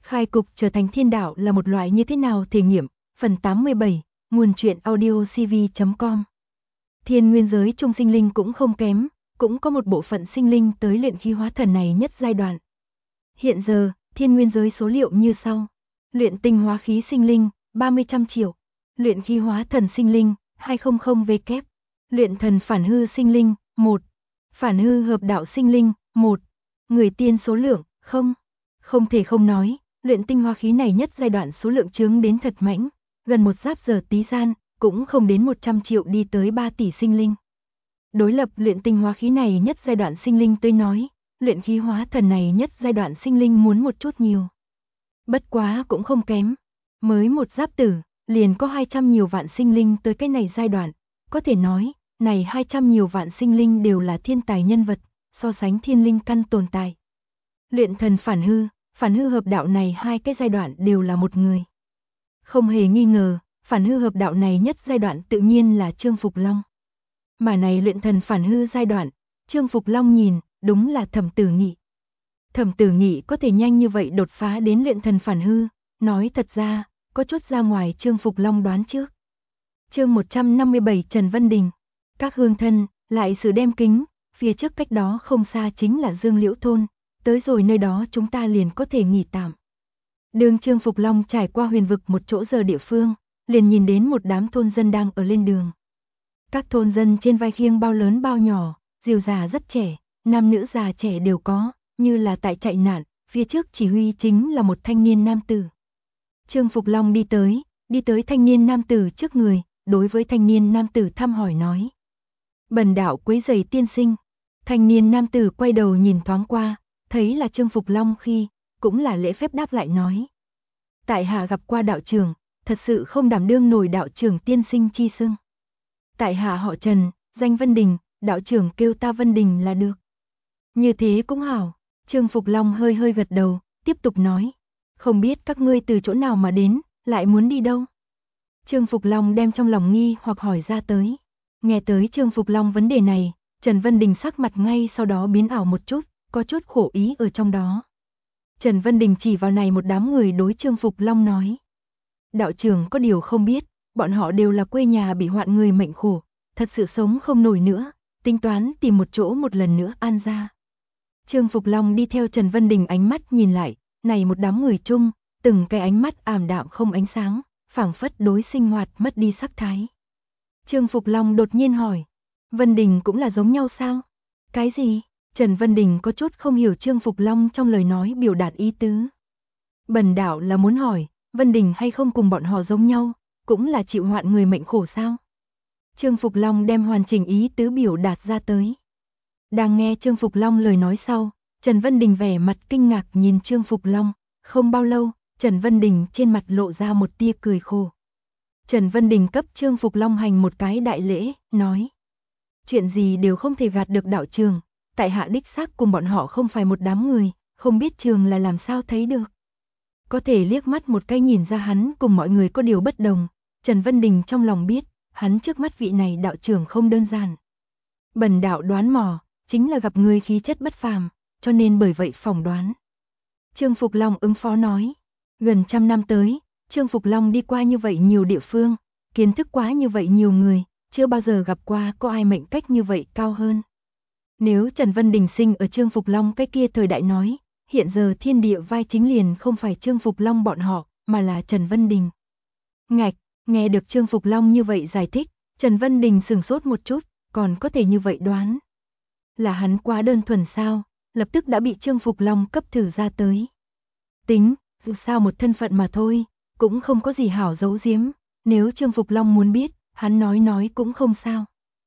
Khai cục trở thành thiên đạo là một loại như thế nào thể nghiệm, phần 87, nguồn truyện audio cv.com. Thiên nguyên giới trung sinh linh cũng không kém, cũng có một bộ phận sinh linh tới luyện khí hóa thần này nhất giai đoạn. Hiện giờ, thiên nguyên giới số liệu như sau. Luyện tinh hóa khí sinh linh, 30 triệu. Luyện khí hóa thần sinh linh, 200W. Luyện thần phản hư sinh linh, 1. Phản hư hợp đạo sinh linh, 1. Người tiên số lượng, 0. Không thể không nói, luyện tinh hóa khí này nhất giai đoạn số lượng chướng đến thật mãnh, gần một giáp giờ tí gian, cũng không đến 100 triệu đi tới 3 tỷ sinh linh. Đối lập luyện tinh hóa khí này nhất giai đoạn sinh linh tôi nói, luyện khí hóa thần này nhất giai đoạn sinh linh muốn một chút nhiều. Bất quá cũng không kém, mới một giáp tử, liền có 200 nhiều vạn sinh linh tới cái này giai đoạn, có thể nói, này 200 nhiều vạn sinh linh đều là thiên tài nhân vật, so sánh thiên linh căn tồn tại. Luyện thần phản hư hợp đạo này hai cái giai đoạn đều là một người. Không hề nghi ngờ, phản hư hợp đạo này nhất giai đoạn tự nhiên là Trương Phục Long. Mà này luyện thần phản hư giai đoạn, Trương Phục Long nhìn, đúng là Thẩm Tử Nghị. Thẩm Tử Nghị có thể nhanh như vậy đột phá đến luyện thần phản hư, nói thật ra, có chút ra ngoài Trương Phục Long đoán trước. Chương 157 Trần Vân Đình. Các hương thân, lại sự đem kính, phía trước cách đó không xa chính là Dương Liễu thôn, tới rồi nơi đó chúng ta liền có thể nghỉ tạm. Đường Trương Phục Long trải qua huyền vực một chỗ giờ địa phương, liền nhìn đến một đám thôn dân đang ở lên đường. Các thôn dân trên vai khiêng bao lớn bao nhỏ, dìu già rất trẻ, nam nữ già trẻ đều có, như là tại chạy nạn, phía trước chỉ huy chính là một thanh niên nam tử. Trương Phục Long đi tới thanh niên nam tử trước người, đối với thanh niên nam tử thăm hỏi nói. Bần đạo quấy rầy tiên sinh. Thanh niên nam tử quay đầu nhìn thoáng qua, thấy là Trương Phục Long khi, cũng là lễ phép đáp lại nói. Tại hạ gặp qua đạo trưởng, thật sự không đảm đương nổi đạo trưởng tiên sinh chi xưng. Tại hạ họ Trần, danh Vân Đình, đạo trưởng kêu ta Vân Đình là được. Như thế cũng hảo, Trương Phục Long hơi hơi gật đầu, tiếp tục nói. Không biết các ngươi từ chỗ nào mà đến, lại muốn đi đâu? Trương Phục Long đem trong lòng nghi hoặc hỏi ra tới. Nghe tới Trương Phục Long vấn đề này, Trần Vân Đình sắc mặt ngay sau đó biến ảo một chút, có chút khổ ý ở trong đó. Trần Vân Đình chỉ vào này một đám người đối Trương Phục Long nói. Đạo trưởng có điều không biết, bọn họ đều là quê nhà bị hoạn người mệnh khổ, thật sự sống không nổi nữa, tính toán tìm một chỗ một lần nữa an ra. Trương Phục Long đi theo Trần Vân Đình ánh mắt nhìn lại, này một đám người chung, từng cái ánh mắt ảm đạm không ánh sáng, phảng phất đối sinh hoạt mất đi sắc thái. Trương Phục Long đột nhiên hỏi, Vân Đình cũng là giống nhau sao? Cái gì? Trần Vân Đình có chút không hiểu Trương Phục Long trong lời nói biểu đạt ý tứ. Bần đạo là muốn hỏi, Vân Đình hay không cùng bọn họ giống nhau, cũng là chịu hoạn người mệnh khổ sao? Trương Phục Long đem hoàn chỉnh ý tứ biểu đạt ra tới. Đang nghe Trương Phục Long lời nói sau, Trần Vân Đình vẻ mặt kinh ngạc nhìn Trương Phục Long, không bao lâu, Trần Vân Đình trên mặt lộ ra một tia cười khổ. Trần Vân Đình cấp Trương Phục Long hành một cái đại lễ, nói. Chuyện gì đều không thể gạt được đạo trường, tại hạ đích xác cùng bọn họ không phải một đám người, không biết trường là làm sao thấy được. Có thể liếc mắt một cái nhìn ra hắn cùng mọi người có điều bất đồng, Trần Vân Đình trong lòng biết, hắn trước mắt vị này đạo trưởng không đơn giản. Bần đạo đoán mò, chính là gặp người khí chất bất phàm, cho nên bởi vậy phỏng đoán. Trương Phục Long ứng phó nói, gần 100 năm tới, Trương Phục Long đi qua như vậy nhiều địa phương, kiến thức quá như vậy nhiều người, chưa bao giờ gặp qua có ai mệnh cách như vậy cao hơn. Nếu Trần Vân Đình sinh ở Trương Phục Long cái kia thời đại nói, hiện giờ thiên địa vai chính liền không phải Trương Phục Long bọn họ, mà là Trần Vân Đình. Ngạch, nghe được Trương Phục Long như vậy giải thích, Trần Vân Đình sửng sốt một chút, còn có thể như vậy đoán. Là hắn quá đơn thuần sao, lập tức đã bị Trương Phục Long cấp thử ra tới. Tính, dù sao một thân phận mà thôi, cũng không có gì hảo giấu giếm, nếu Trương Phục Long muốn biết, hắn nói cũng không sao.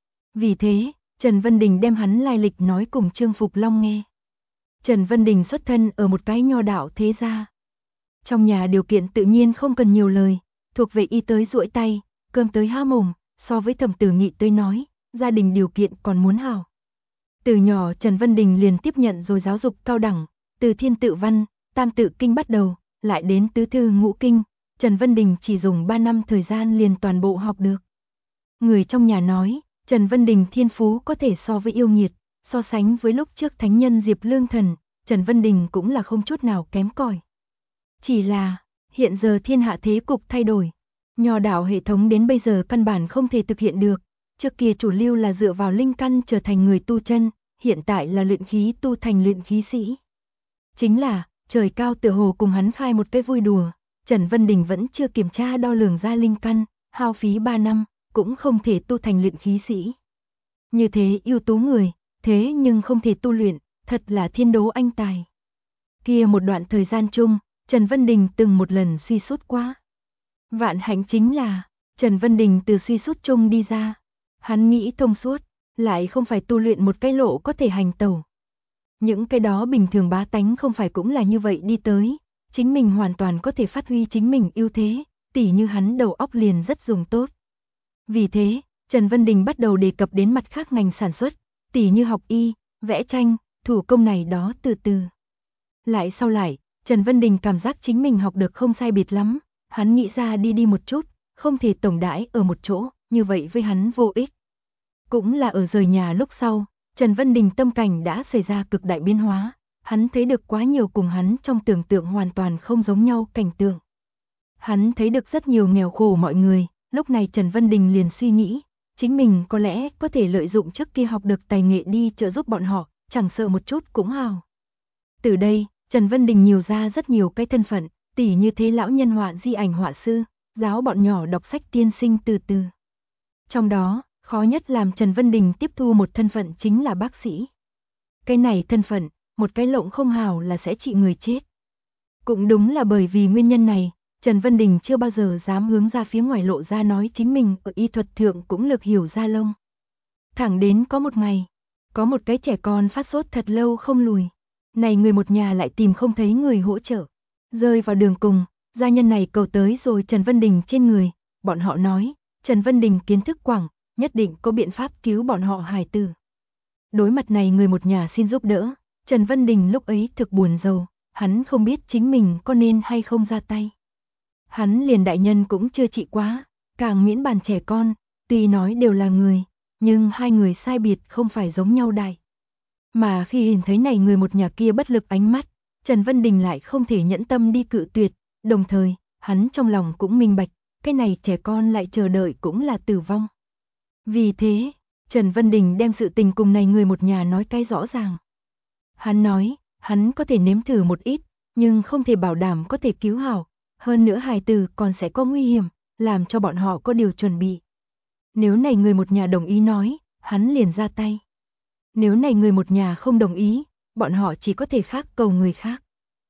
Vì thế, Trần Vân Đình đem hắn lai lịch nói cùng Trương Phục Long nghe. Trần Vân Đình xuất thân ở một cái nho đạo thế gia. Trong nhà điều kiện tự nhiên không cần nhiều lời, thuộc về y tới duỗi tay, cơm tới há mồm, so với Thẩm Tử Nghị tới nói, gia đình điều kiện còn muốn hảo. Từ nhỏ Trần Vân Đình liền tiếp nhận rồi giáo dục cao đẳng, từ thiên tự văn, tam tự kinh bắt đầu, lại đến tứ thư ngũ kinh, Trần Vân Đình chỉ dùng 3 năm thời gian liền toàn bộ học được. Người trong nhà nói, Trần Vân Đình thiên phú có thể so với yêu nghiệt, so sánh với lúc trước thánh nhân Diệp Lương Thần, Trần Vân Đình cũng là không chút nào kém cỏi. Chỉ là, hiện giờ thiên hạ thế cục thay đổi. Nho đạo hệ thống đến bây giờ căn bản không thể thực hiện được. Trước kia chủ lưu là dựa vào linh căn trở thành người tu chân, hiện tại là luyện khí tu thành luyện khí sĩ. Chính là, trời cao tựa hồ cùng hắn khai một cái vui đùa, Trần Vân Đình vẫn chưa kiểm tra đo lường ra linh căn, hao phí 3 năm, cũng không thể tu thành luyện khí sĩ. Như thế ưu tú người, thế nhưng không thể tu luyện, thật là thiên đố anh tài. Kia một đoạn thời gian chung, Trần Vân Đình từng một lần suy sút quá. Vạn hạnh chính là, Trần Vân Đình từ suy sút chung đi ra. Hắn nghĩ thông suốt, lại không phải tu luyện một cái lộ có thể hành tẩu. Những cái đó bình thường bá tánh không phải cũng là như vậy đi tới, chính mình hoàn toàn có thể phát huy chính mình ưu thế, tỉ như hắn đầu óc liền rất dùng tốt. Vì thế, Trần Vân Đình bắt đầu đề cập đến mặt khác ngành sản xuất, tỉ như học y, vẽ tranh, thủ công này đó từ từ. Lại sau lại, Trần Vân Đình cảm giác chính mình học được không sai biệt lắm, hắn nghĩ ra đi một chút, không thể tổng đãi ở một chỗ, như vậy với hắn vô ích. Cũng là ở rời nhà lúc sau, Trần Vân Đình tâm cảnh đã xảy ra cực đại biến hóa, hắn thấy được quá nhiều cùng hắn trong tưởng tượng hoàn toàn không giống nhau cảnh tượng. Hắn thấy được rất nhiều nghèo khổ mọi người, lúc này Trần Vân Đình liền suy nghĩ, chính mình có lẽ có thể lợi dụng trước kia học được tài nghệ đi trợ giúp bọn họ, chẳng sợ một chút cũng hào. Từ đây, Trần Vân Đình nhiều ra rất nhiều cái thân phận, tỉ như thế lão nhân họa di ảnh họa sư, giáo bọn nhỏ đọc sách tiên sinh từ từ. Trong đó, khó nhất làm Trần Vân Đình tiếp thu một thân phận chính là bác sĩ. Cái này thân phận, một cái lộng không hào là sẽ trị người chết. Cũng đúng là bởi vì nguyên nhân này, Trần Vân Đình chưa bao giờ dám hướng ra phía ngoài lộ ra nói chính mình ở y thuật thượng cũng lược hiểu ra lông. Thẳng đến có một ngày, có một cái trẻ con phát sốt thật lâu không lùi. Này người một nhà lại tìm không thấy người hỗ trợ. Rơi vào đường cùng, gia nhân này cầu tới rồi Trần Vân Đình trên người. Bọn họ nói, Trần Vân Đình kiến thức quảng, nhất định có biện pháp cứu bọn họ hài tử. Đối mặt này người một nhà xin giúp đỡ, Trần Vân Đình lúc ấy thực buồn rầu, hắn không biết chính mình có nên hay không ra tay. Hắn liền đại nhân cũng chưa trị quá, càng miễn bàn trẻ con, tuy nói đều là người, nhưng hai người sai biệt không phải giống nhau đại. Mà khi nhìn thấy này người một nhà kia bất lực ánh mắt, Trần Vân Đình lại không thể nhẫn tâm đi cự tuyệt, đồng thời, hắn trong lòng cũng minh bạch, cái này trẻ con lại chờ đợi cũng là tử vong. Vì thế, Trần Vân Đình đem sự tình cùng này người một nhà nói cái rõ ràng. Hắn nói, hắn có thể nếm thử một ít, nhưng không thể bảo đảm có thể cứu hảo, hơn nữa hài tử còn sẽ có nguy hiểm, làm cho bọn họ có điều chuẩn bị. Nếu này người một nhà đồng ý nói, hắn liền ra tay. Nếu này người một nhà không đồng ý, bọn họ chỉ có thể khác cầu người khác.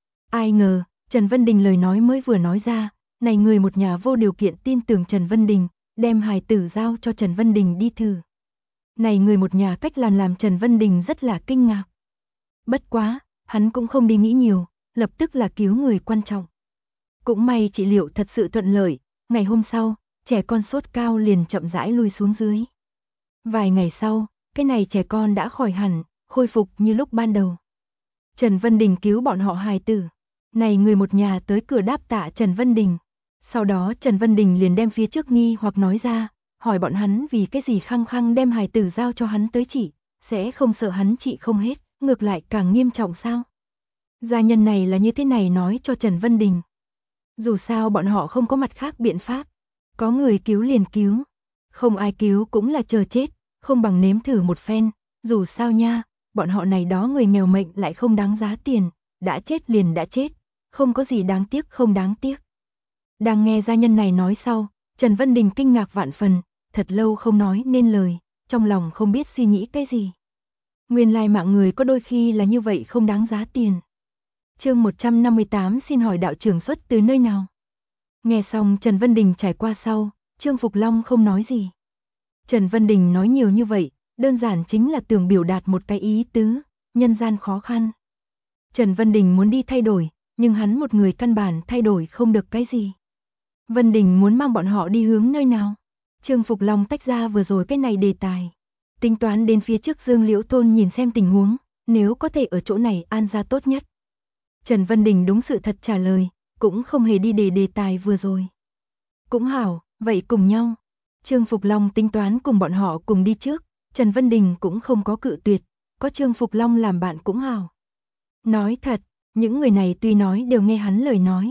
Ai ngờ, Trần Vân Đình lời nói mới vừa nói ra, này người một nhà vô điều kiện tin tưởng Trần Vân Đình, đem hài tử giao cho Trần Vân Đình đi thử. Này người một nhà cách làm Trần Vân Đình rất là kinh ngạc. Bất quá, hắn cũng không đi nghĩ nhiều, lập tức là cứu người quan trọng. Cũng may trị liệu thật sự thuận lợi, ngày hôm sau, trẻ con sốt cao liền chậm rãi lui xuống dưới. Vài ngày sau, cái này trẻ con đã khỏi hẳn, khôi phục như lúc ban đầu. Trần Vân Đình cứu bọn họ hài tử. Này người một nhà tới cửa đáp tạ Trần Vân Đình. Sau đó Trần Vân Đình liền đem phía trước nghi hoặc nói ra, hỏi bọn hắn vì cái gì khăng khăng đem hài tử giao cho hắn tới trị, sẽ không sợ hắn trị không hết, ngược lại càng nghiêm trọng sao? Gia nhân này là như thế này nói cho Trần Vân Đình. Dù sao bọn họ không có mặt khác biện pháp, có người cứu liền cứu, không ai cứu cũng là chờ chết, không bằng nếm thử một phen, dù sao nha, bọn họ này đó người nghèo mệnh lại không đáng giá tiền, đã chết liền đã chết, không có gì đáng tiếc không đáng tiếc. Đang nghe gia nhân này nói sau, Trần Vân Đình kinh ngạc vạn phần, thật lâu không nói nên lời, trong lòng không biết suy nghĩ cái gì. Nguyên lai mạng người có đôi khi là như vậy không đáng giá tiền. Chương 158 xin hỏi đạo trưởng xuất từ nơi nào? Nghe xong Trần Vân Đình trải qua sau, Trương Phục Long không nói gì. Trần Vân Đình nói nhiều như vậy, đơn giản chính là tưởng biểu đạt một cái ý tứ, nhân gian khó khăn. Trần Vân Đình muốn đi thay đổi, nhưng hắn một người căn bản thay đổi không được cái gì. Vân Đình muốn mang bọn họ đi hướng nơi nào? Trương Phục Long tách ra vừa rồi cái này đề tài. Tính toán đến phía trước Dương Liễu Thôn nhìn xem tình huống, nếu có thể ở chỗ này an ra tốt nhất. Trần Vân Đình đúng sự thật trả lời, cũng không hề đi đề tài vừa rồi. Cũng hảo, vậy cùng nhau. Trương Phục Long tính toán cùng bọn họ cùng đi trước, Trần Vân Đình cũng không có cự tuyệt, có Trương Phục Long làm bạn cũng hảo. Nói thật, những người này tuy nói đều nghe hắn lời nói,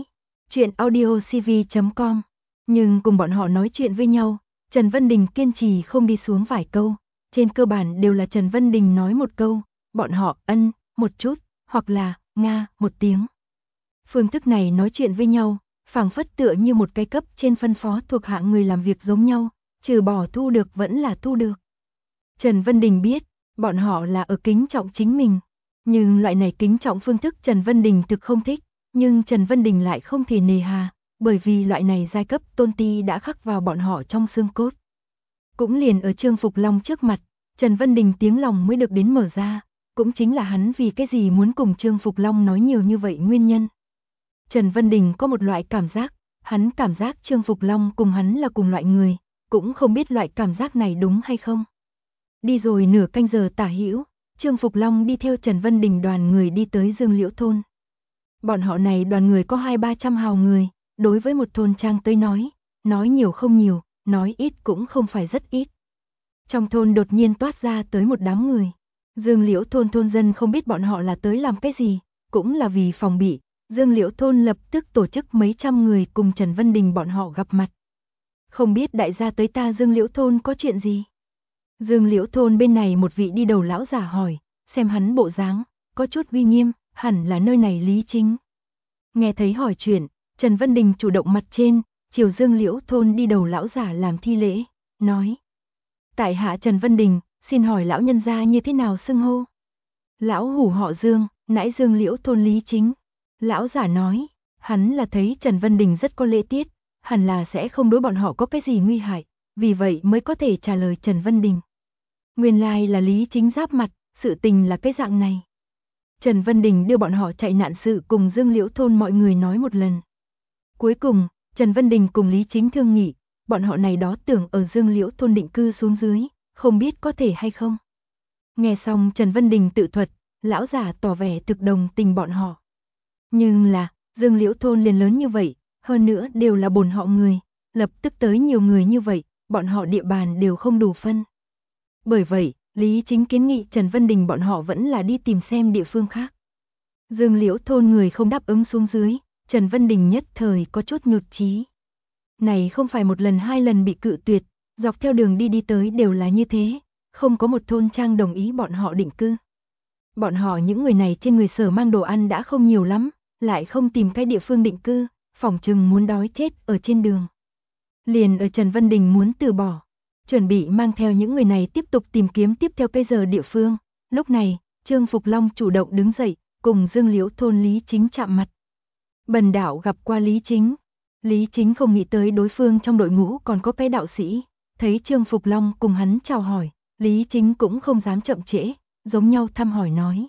Chuyện audio CV.com. Nhưng cùng bọn họ nói chuyện với nhau, Trần Vân Đình kiên trì không đi xuống vài câu. Trên cơ bản đều là Trần Vân Đình nói một câu, bọn họ ân một chút, hoặc là nga một tiếng. Phương thức này nói chuyện với nhau, phảng phất tựa như một cái cấp trên phân phó thuộc hạ người làm việc giống nhau, trừ bỏ thu được vẫn là thu được. Trần Vân Đình biết, bọn họ là ở kính trọng chính mình, nhưng loại này kính trọng phương thức Trần Vân Đình thực không thích, nhưng Trần Vân Đình lại không thể nề hà, bởi vì loại này giai cấp tôn ti đã khắc vào bọn họ trong xương cốt. Cũng liền ở Trương Phục Long trước mặt, Trần Vân Đình tiếng lòng mới được đến mở ra, cũng chính là hắn vì cái gì muốn cùng Trương Phục Long nói nhiều như vậy nguyên nhân. Trần Vân Đình có một loại cảm giác, hắn cảm giác Trương Phục Long cùng hắn là cùng loại người, cũng không biết loại cảm giác này đúng hay không. Đi rồi nửa canh giờ tả hữu, Trương Phục Long đi theo Trần Vân Đình đoàn người đi tới Dương Liễu thôn. Bọn họ này đoàn người có 200-300 hào người, đối với một thôn trang tới nói nhiều không nhiều, nói ít cũng không phải rất ít. Trong thôn đột nhiên toát ra tới một đám người. Dương Liễu thôn thôn dân không biết bọn họ là tới làm cái gì, cũng là vì phòng bị. Dương Liễu thôn lập tức tổ chức mấy trăm người cùng Trần Vân Đình bọn họ gặp mặt. Không biết đại gia tới ta Dương Liễu thôn có chuyện gì? Dương Liễu thôn bên này một vị đi đầu lão giả hỏi, xem hắn bộ dáng, có chút uy nghiêm, hẳn là nơi này Lý Chính. Nghe thấy hỏi chuyện, Trần Vân Đình chủ động mặt trên, chiều Dương Liễu thôn đi đầu lão giả làm thi lễ, nói. Tại hạ Trần Vân Đình, xin hỏi lão nhân gia như thế nào xưng hô? Lão hủ họ Dương, nãi Dương Liễu thôn Lý Chính. Lão giả nói, hắn là thấy Trần Vân Đình rất có lễ tiết, hẳn là sẽ không đối bọn họ có cái gì nguy hại, vì vậy mới có thể trả lời Trần Vân Đình. Nguyên lai là Lý Chính giáp mặt, sự tình là cái dạng này. Trần Vân Đình đưa bọn họ chạy nạn sự cùng Dương Liễu thôn mọi người nói một lần. Cuối cùng, Trần Vân Đình cùng Lý Chính thương nghị, bọn họ này đó tưởng ở Dương Liễu thôn định cư xuống dưới, không biết có thể hay không. Nghe xong Trần Vân Đình tự thuật, lão giả tỏ vẻ thực đồng tình bọn họ. Nhưng là, Dương Liễu thôn liền lớn như vậy, hơn nữa đều là bổn họ người, lập tức tới nhiều người như vậy, bọn họ địa bàn đều không đủ phân. Bởi vậy, Lý Chính kiến nghị Trần Vân Đình bọn họ vẫn là đi tìm xem địa phương khác. Dương Liễu thôn người không đáp ứng xuống dưới, Trần Vân Đình nhất thời có chút nhụt chí. Này không phải một lần hai lần bị cự tuyệt, dọc theo đường đi tới đều là như thế, không có một thôn trang đồng ý bọn họ định cư. Bọn họ những người này trên người sở mang đồ ăn đã không nhiều lắm, lại không tìm cái địa phương định cư, phỏng chừng muốn đói chết ở trên đường. Liền ở Trần Vân Đình muốn từ bỏ, chuẩn bị mang theo những người này tiếp tục tìm kiếm tiếp theo cây giờ địa phương. Lúc này, Trương Phục Long chủ động đứng dậy, cùng Dương Liễu thôn Lý Chính chạm mặt. Bần đạo gặp qua Lý Chính. Lý Chính không nghĩ tới đối phương trong đội ngũ còn có cái đạo sĩ, thấy Trương Phục Long cùng hắn chào hỏi, Lý Chính cũng không dám chậm trễ, giống nhau thăm hỏi nói.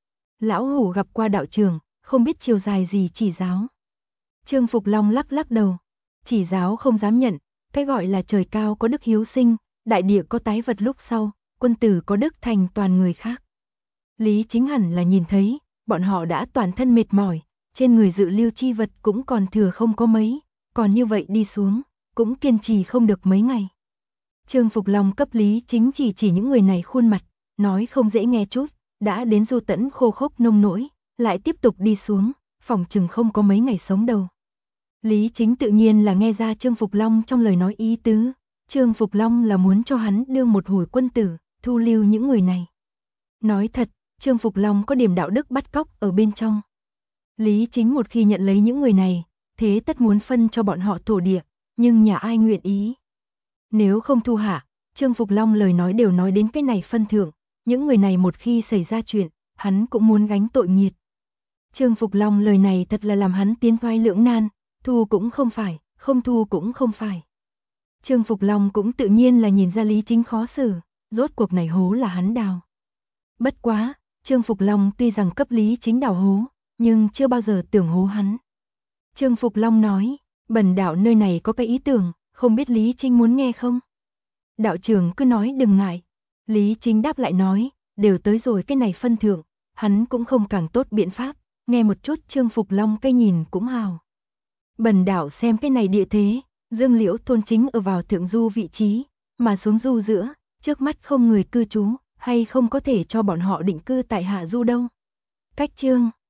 Lão hủ gặp qua đạo trưởng, không biết chiều dài gì chỉ giáo. Trương Phục Long lắc lắc đầu, chỉ giáo không dám nhận, cái gọi là trời cao có đức hiếu sinh, đại địa có tái vật lúc sau, quân tử có đức thành toàn người khác. Lý Chính hẳn là nhìn thấy, bọn họ đã toàn thân mệt mỏi, trên người dự lưu chi vật cũng còn thừa không có mấy, còn như vậy đi xuống, cũng kiên trì không được mấy ngày. Trương Phục Long cấp Lý Chính chỉ những người này khuôn mặt, nói không dễ nghe chút, đã đến du tẫn khô khốc nông nỗi, lại tiếp tục đi xuống, phỏng chừng không có mấy ngày sống đâu. Lý Chính tự nhiên là nghe ra Trương Phục Long trong lời nói ý tứ, Trương Phục Long là muốn cho hắn đương một hồi quân tử, thu lưu những người này. Nói thật, Trương Phục Long có điểm đạo đức bắt cóc ở bên trong. Lý Chính một khi nhận lấy những người này, thế tất muốn phân cho bọn họ thổ địa, nhưng nhà ai nguyện ý. Nếu không thu hạ, Trương Phục Long lời nói đều nói đến cái này phân thượng, những người này một khi xảy ra chuyện, hắn cũng muốn gánh tội nghiệt. Trương Phục Long lời này thật là làm hắn tiến thoái lưỡng nan, thu cũng không phải, không thu cũng không phải. Trương Phục Long cũng tự nhiên là nhìn ra Lý Chính khó xử, rốt cuộc này hố là hắn đào. Bất quá, Trương Phục Long tuy rằng cấp Lý Chính đào hố, nhưng chưa bao giờ tưởng hố hắn. Trương Phục Long nói, bần đạo nơi này có cái ý tưởng, không biết Lý Chính muốn nghe không? Đạo trưởng cứ nói đừng ngại. Lý Chính đáp lại nói, đều tới rồi cái này phân thượng, hắn cũng không càng tốt biện pháp, nghe một chút Trương Phục Long cái nhìn cũng hào. Bần đạo xem cái này địa thế, Dương Liễu thôn chính ở vào thượng du vị trí, mà xuống du giữa, trước mắt không người cư trú, hay không có thể cho bọn họ định cư tại hạ du đâu. Cách chương